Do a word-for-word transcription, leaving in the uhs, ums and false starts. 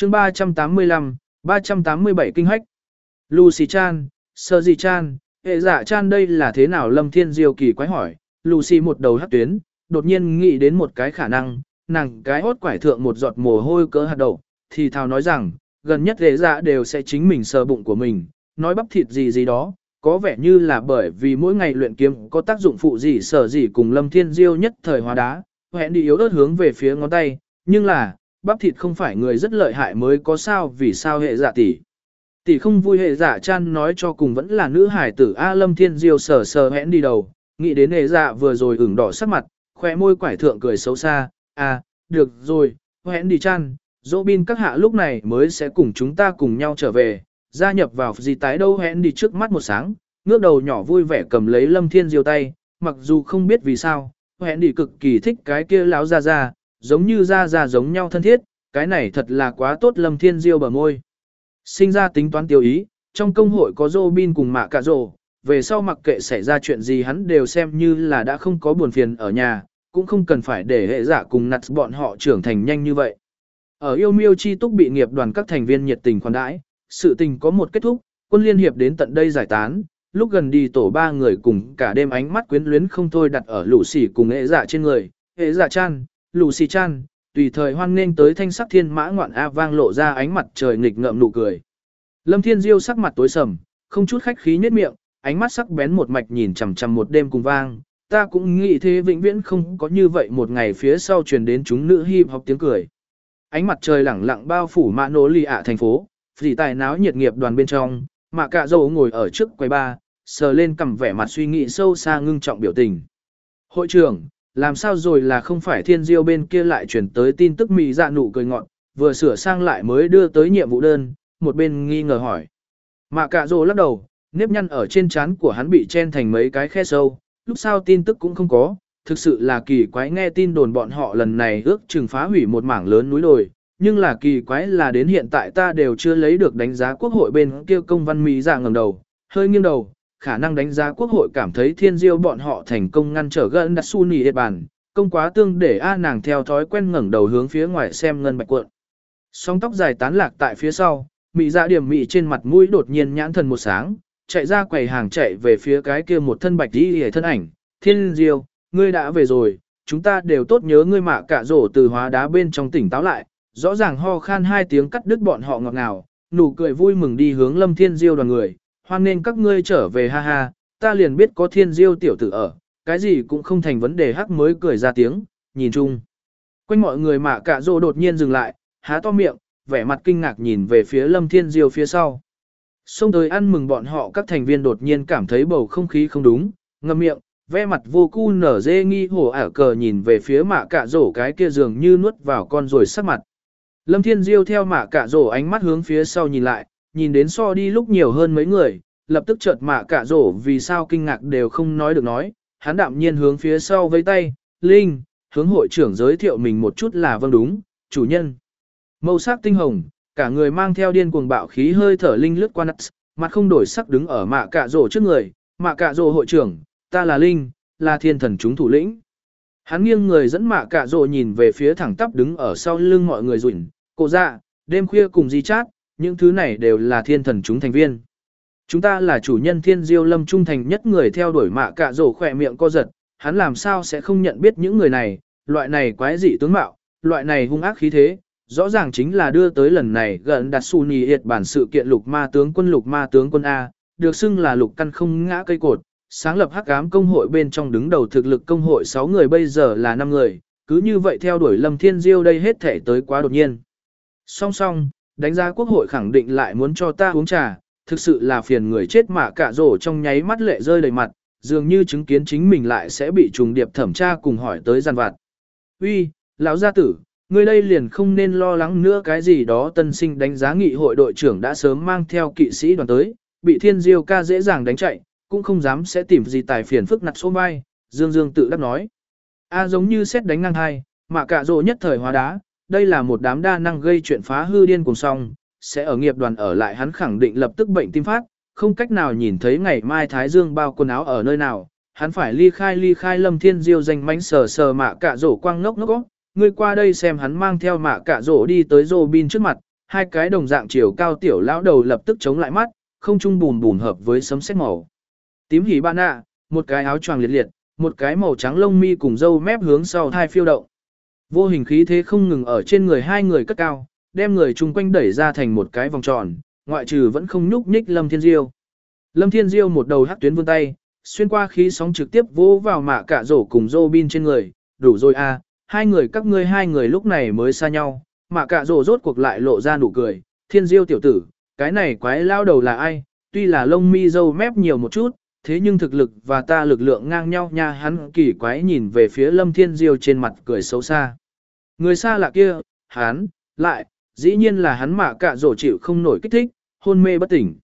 chương ba trăm tám mươi lăm, ba trăm tám mươi bảy kinh hách. Lucy Chan, Sơ Dị Chan, hệ dạ Chan đây là thế nào? Lâm Thiên Diêu kỳ quái hỏi. Lucy một đầu hắc tuyến, đột nhiên nghĩ đến một cái khả năng, nàng cái hốt quải thượng một giọt mồ hôi cỡ hạt đậu, thì thào nói rằng, gần nhất hệ dạ đều sẽ chính mình sờ bụng của mình, nói bắp thịt gì gì đó, có vẻ như là bởi vì mỗi ngày luyện kiếm có tác dụng phụ gì sở gì cùng Lâm Thiên Diêu nhất thời hóa đá, hẹn đi yếu ớt hướng về phía ngón tay, nhưng là, bắp thịt không phải người rất lợi hại mới có sao, vì sao hệ dạ tỷ. Tỷ không vui. Hệ dạ Chan nói cho cùng vẫn là nữ hải tử A. Lâm Thiên Diêu sờ sờ hẹn đi đầu, nghĩ đến hệ dạ vừa rồi ửng đỏ sắc mặt, khoe môi quải thượng cười xấu xa, à, được rồi, hẹn đi Chan, Robin các hạ lúc này mới sẽ cùng chúng ta cùng nhau trở về, gia nhập vào gì tái đâu. Hẹn đi trước mắt một sáng, ngước đầu nhỏ vui vẻ cầm lấy Lâm Thiên Diêu tay, mặc dù không biết vì sao, hẹn đi cực kỳ thích cái kia láo ra ra, giống như ra ra giống nhau thân thiết, cái này thật là quá tốt. Lâm Thiên Diêu bờ môi sinh ra tính toán tiêu ý, trong công hội có Robin cùng Mạ Cạ Rồ, về sau mặc kệ xảy ra chuyện gì hắn đều xem như là đã không có buồn phiền ở nhà, cũng không cần phải để hệ giả cùng nặt bọn họ trưởng thành nhanh như vậy. Ở yêu miêu chi túc bị nghiệp đoàn các thành viên nhiệt tình khoản đãi, sự tình có một kết thúc, quân liên hiệp đến tận đây giải tán, lúc gần đi tổ ba người cùng cả đêm ánh mắt quyến luyến không thôi đặt ở lũ xỉ cùng hệ giả trên người, hệ giả Chan, lũ xỉ Chan, tùy thời hoan nghênh tới thanh sắc thiên mã ngoạn A vang lộ ra ánh mặt trời nghịch ngợm nụ cười. Lâm Thiên Diêu sắc mặt tối sầm, không chút khách khí nhếch miệng, ánh mắt sắc bén một mạch nhìn chằm chằm một đêm cùng vang, ta cũng nghĩ thế vĩnh viễn không có như vậy một ngày. Phía sau truyền đến chúng nữ hip hop tiếng cười. Ánh mặt trời lẳng lặng bao phủ Mã Nỗ Lì ạ thành phố, phỉ tài náo nhiệt nghiệp đoàn bên trong, Mạ Cạ Rồ ngồi ở trước quầy bar, sờ lên cầm vẻ mặt suy nghĩ sâu xa ngưng trọng biểu tình. Hội trưởng, làm sao rồi là không phải Thiên Diêu bên kia lại chuyển tới tin tức? Mị Dạ nụ cười ngọt, vừa sửa sang lại mới đưa tới nhiệm vụ đơn, một bên nghi ngờ hỏi. Mạ Cạ Rồ lắc đầu, nếp nhăn ở trên trán của hắn bị chen thành mấy cái khe sâu, lúc sau tin tức cũng không có, thực sự là kỳ quái. Nghe tin đồn bọn họ lần này ước chừng phá hủy một mảng lớn núi đồi, nhưng là kỳ quái là đến hiện tại ta đều chưa lấy được đánh giá quốc hội bên kia công văn. Mị Dạ ngẩng đầu, hơi nghiêng đầu, khả năng đánh giá quốc hội cảm thấy Thiên Diêu bọn họ thành công ngăn trở gần đặt su nì hết bàn, công quá tương để A. Nàng theo thói quen ngẩng đầu hướng phía ngoài xem ngân bạch cuộn. Song tóc dài tán lạc tại phía sau, Mị Dạ điểm mị trên mặt mũi đột nhiên nhãn thần một sáng, chạy ra quầy hàng chạy về phía cái kia một thân bạch đi hề thân ảnh. Thiên Diêu, ngươi đã về rồi, chúng ta đều tốt nhớ ngươi. Mạ Cạ Rồ từ hóa đá bên trong tỉnh táo lại, rõ ràng ho khan hai tiếng cắt đứt bọn họ ngọt ngào, nụ cười vui mừng đi hướng Lâm Thiên Diêu đoàn người, hoan nên các ngươi trở về ha ha, ta liền biết có Thiên Diêu tiểu tử ở, cái gì cũng không thành vấn đề. Hắc mới cười ra tiếng, nhìn chung quanh mọi người. Mạ Cạ Rồ đột nhiên dừng lại, há to miệng, vẻ mặt kinh ngạc nhìn về phía Lâm Thiên Diêu phía sau. Xông tới ăn mừng bọn họ các thành viên đột nhiên cảm thấy bầu không khí không đúng, ngậm miệng, vẻ mặt vô cu nở dê nghi hổ ả cờ nhìn về phía Mạ Cạ Rồ cái kia dường như nuốt vào con rồi sắc mặt. Lâm Thiên Diêu theo Mạ Cạ Rồ ánh mắt hướng phía sau nhìn lại, nhìn đến so đi lúc nhiều hơn mấy người, lập tức chợt Mạ Cạ Rồ vì sao kinh ngạc đều không nói được nói, hắn đạm nhiên hướng phía sau vẫy tay, Linh, hướng hội trưởng giới thiệu mình một chút. Là vâng đúng, chủ nhân. Màu sắc tinh hồng, cả người mang theo điên cuồng bạo khí hơi thở. Linh lướt qua nats, mặt không đổi sắc đứng ở Mạ Cạ Rồ trước người. Mạ Cạ Rồ hội trưởng, ta là Linh, là thiên thần chúng thủ lĩnh. Hắn nghiêng người dẫn Mạ Cạ Rồ nhìn về phía thẳng tắp đứng ở sau lưng mọi người rủi, cô dạ, đêm khuya cùng di chát, những thứ này đều là thiên thần chúng thành viên. Chúng ta là chủ nhân Thiên Diêu Lâm trung thành nhất người theo đuổi. Mạ Cạ Rồ khỏe miệng co giật, hắn làm sao sẽ không nhận biết những người này, loại này quái dị tướng mạo, loại này hung ác khí thế, rõ ràng chính là đưa tới lần này gần đặt su nì hiệt bản sự kiện lục ma tướng quân. Lục ma tướng quân A, được xưng là lục căn không ngã cây cột, sáng lập hắc ám công hội bên trong đứng đầu thực lực công hội sáu người bây giờ là năm người, cứ như vậy theo đuổi Lâm Thiên Diêu đây hết thể tới quá đột nhiên. Song song, đánh giá quốc hội khẳng định lại muốn cho ta uống trà, thực sự là phiền người chết. Mạ Cạ Rồ trong nháy mắt lệ rơi đầy mặt, dường như chứng kiến chính mình lại sẽ bị trùng điệp thẩm tra cùng hỏi tới giàn vặt. Uy, lão gia tử, ngươi đây liền không nên lo lắng nữa. Cái gì đó tân sinh đánh giá nghị hội đội trưởng đã sớm mang theo kỵ sĩ đoàn tới, bị Thiên Diêu ca dễ dàng đánh chạy, cũng không dám sẽ tìm gì tài phiền phức nặt số vai. Dương Dương tự đắc nói. A giống như xét đánh ngang hai, Mạ Cạ Rồ nhất thời hóa đá, đây là một đám đa năng gây chuyện phá hư điên cùng song, sẽ ở nghiệp đoàn ở lại hắn khẳng định lập tức bệnh tim phát, không cách nào nhìn thấy ngày mai Thái Dương bao quần áo ở nơi nào, hắn phải ly khai ly khai. Lâm Thiên Diêu danh mánh sờ sờ Mạ Cạ Rồ quang ngốc ngốc, ngươi qua đây xem. Hắn mang theo Mạ Cạ Rồ đi tới Robin trước mặt, Hai cái đồng dạng chiều cao tiểu lão đầu lập tức chống lại mắt, không trung bùn bùn hợp với sấm sét màu. Tím hỉ bạn ạ, một cái áo choàng liệt liệt, một cái màu trắng lông mi cùng râu mép hướng sau thai phiêu động. Vô hình khí thế không ngừng ở trên người hai người cất cao, đem người chung quanh đẩy ra thành một cái vòng tròn, ngoại trừ vẫn không nhúc nhích Lâm Thiên Diêu. Lâm Thiên Diêu một đầu hắc tuyến vươn tay, xuyên qua khí sóng trực tiếp vỗ vào mạ cả rổ cùng Robin trên người, đủ rồi à, hai người các ngươi hai người lúc này mới xa nhau, mạ cả rổ rốt cuộc lại lộ ra nụ cười, Thiên Diêu tiểu tử, cái này quái lao đầu là ai, tuy là lông mi râu mép nhiều một chút, thế nhưng thực lực và ta lực lượng ngang nhau nha. Hắn kỳ quái nhìn về phía Lâm Thiên Diêu trên mặt cười xấu xa. Người xa lạ kia, hắn, lại, dĩ nhiên là hắn mạ cả rổ chịu không nổi kích thích, hôn mê bất tỉnh.